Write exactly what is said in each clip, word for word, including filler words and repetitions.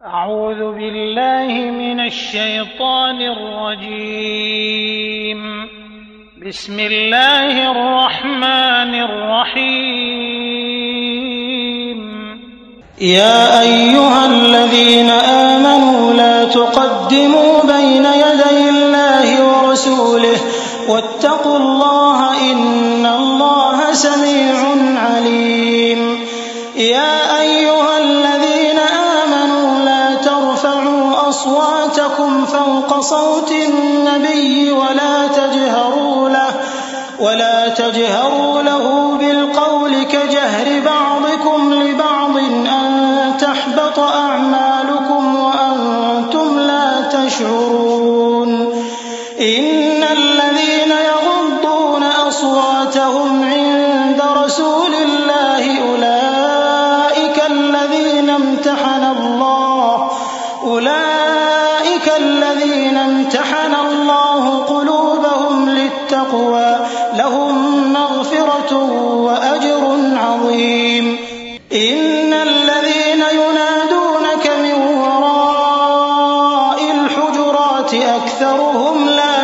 أعوذ بالله من الشيطان الرجيم. بسم الله الرحمن الرحيم. يا أيها الذين آمنوا لا تقدموا بين يدي الله ورسوله واتقوا الله إن الله سميع عليم. يا أيها الذين آمنوا لا ترفعوا أصواتكم فوق صوت النبي ولا تجهروا له ولا تجهروا له بالقول كجهر بعضكم لبعض أن تحبط أعمالكم وأنتم لا تشعرون. إن الذين يغضون أصواتهم عند رسول الله أولئك الذين امتحن الله أولئك الذين امتحن الله قلوبهم للتقوى لهم مغفرة وأجر عظيم. إن الذين ينادونك من وراء الحجرات أكثرهم لا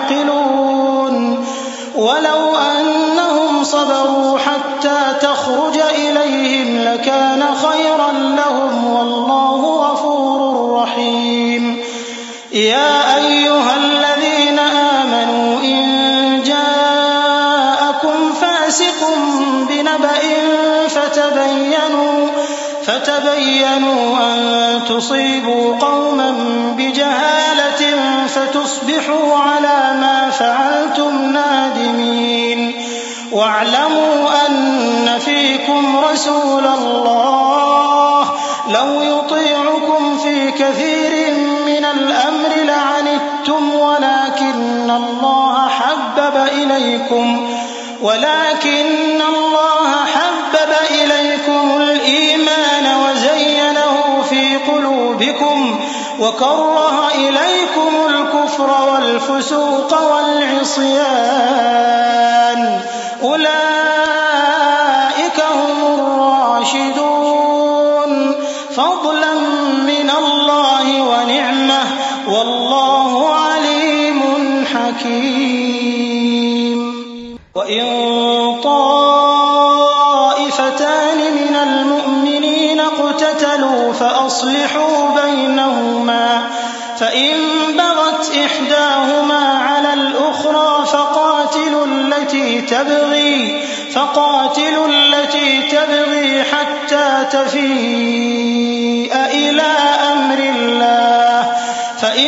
يعقلون. ولو أنهم صبروا حتى تخرج إليهم لكان خيرا لهم والله غفور رحيم. يا أيها الذين آمنوا إن جاءكم فاسق بنبأ فتبينوا فتبينوا أن تصيبوا قوما بجهالة فتصبحوا على ما فعلتم نادمين. واعلموا أن فيكم رسول الله لو يطيعكم في كثير من الأمر لعنتم ولكن الله حبب إليكم ولكن الله حبب إليكم الإيمان وزينه في قلوبكم وكره إليكم الكفر والفسوق والعصيان أولئك هم الراشدون فضلا من الله ونعمة والله عليم حكيم. وإن طائفتان من المؤمنين اقتتلوا فأصلحوا بينهما فإن بغت إحداهما على الأخرى فقاتلوا التي تبغي فقاتلوا التي تبغي حتى تفيء إلى أمر الله فإن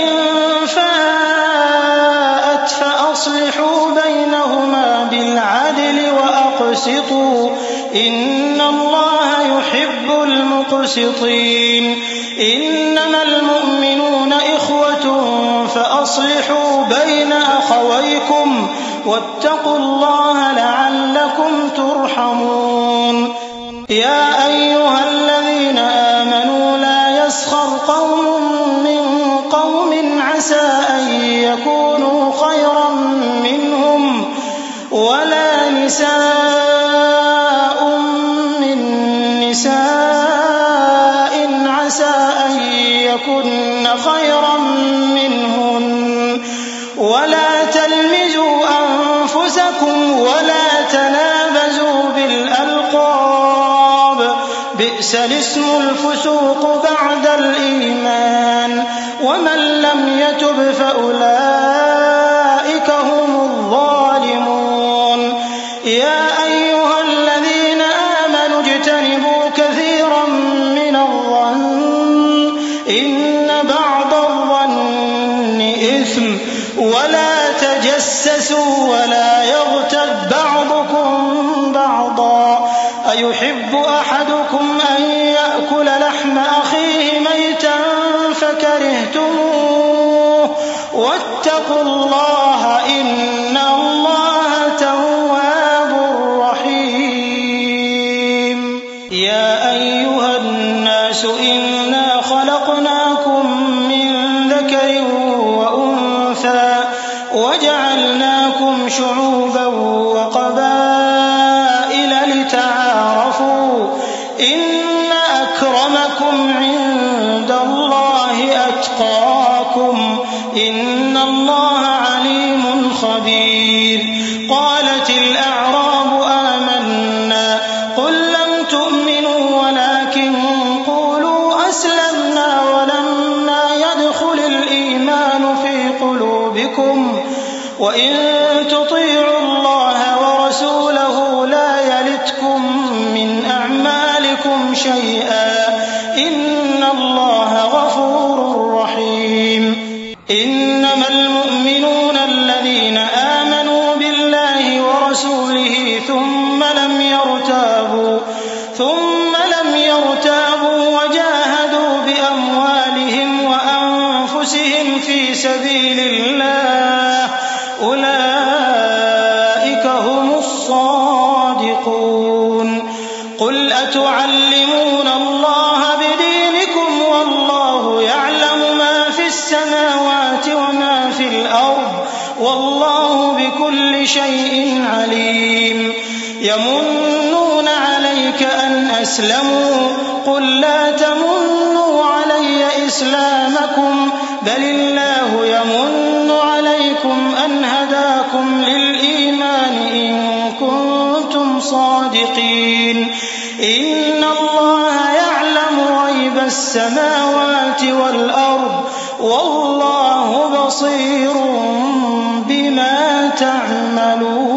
فاءت فأصلحوا بينهما بالعدل وأقسطوا إن الله يحب المقسطين. إنما المؤمنون إخوة فأصلحوا بين أخويكم واتقوا الله لعلكم ترحمون. يا أيها الذين آمنوا لا يسخر قوم من قوم عسى أن يكونوا خيرا منهم ولا نساء من نساء عسى أن يكن خيرا منهن ولا تلمزوا أنفسكم ولا تنابزوا بالألقاب بئس الاسم الفسوق بعد الإيمان ومن لم يتب فأولئك هم الظالمون. يا أيها الذين آمنوا اجتنبوا كثيرا من الظن إن بعض الظن إثم ولا تجسسوا ولا يغتب بعضكم بعضا أيحب أحدكم أن يأكل لحم أخيه ميتا فكرهتموه واتقوا الله إن الله تواب رحيم. يا أيها الناس إنا خلقناكم من ذكر وأنثى وجعلناكم شعوبا وقبائل لتعارفوا إن أكرمكم عند الله وأتقاكم إن الله عليم خبير. قالت الأعراب آمنا قل لم تؤمنوا ولكن قولوا أسلمنا ولما يدخل الإيمان في قلوبكم وإن تطيعوا الله ورسوله لا يلتكم من أعمالكم شيئا إن الله غفور رحيم. إنما المؤمنون الذين آمنوا بالله ورسوله ثم لم يرتابوا ثم لم يرتابوا وجاهدوا بأموالهم وأنفسهم في سبيل الله أولئك هم الصادقون. قل أتعلمون الله بدينكم والله يعلم ما في السماوات وما في الأرض والله بكل شيء عليم. يمنون عليك أن أسلموا قل لا تمنوا علي إسلامكم بل الله يمن عليكم أن هداكم للإيمان إن كنتم صادقين. إن الله يعلم غيب السماوات والأرض والله بصير بما تعملون.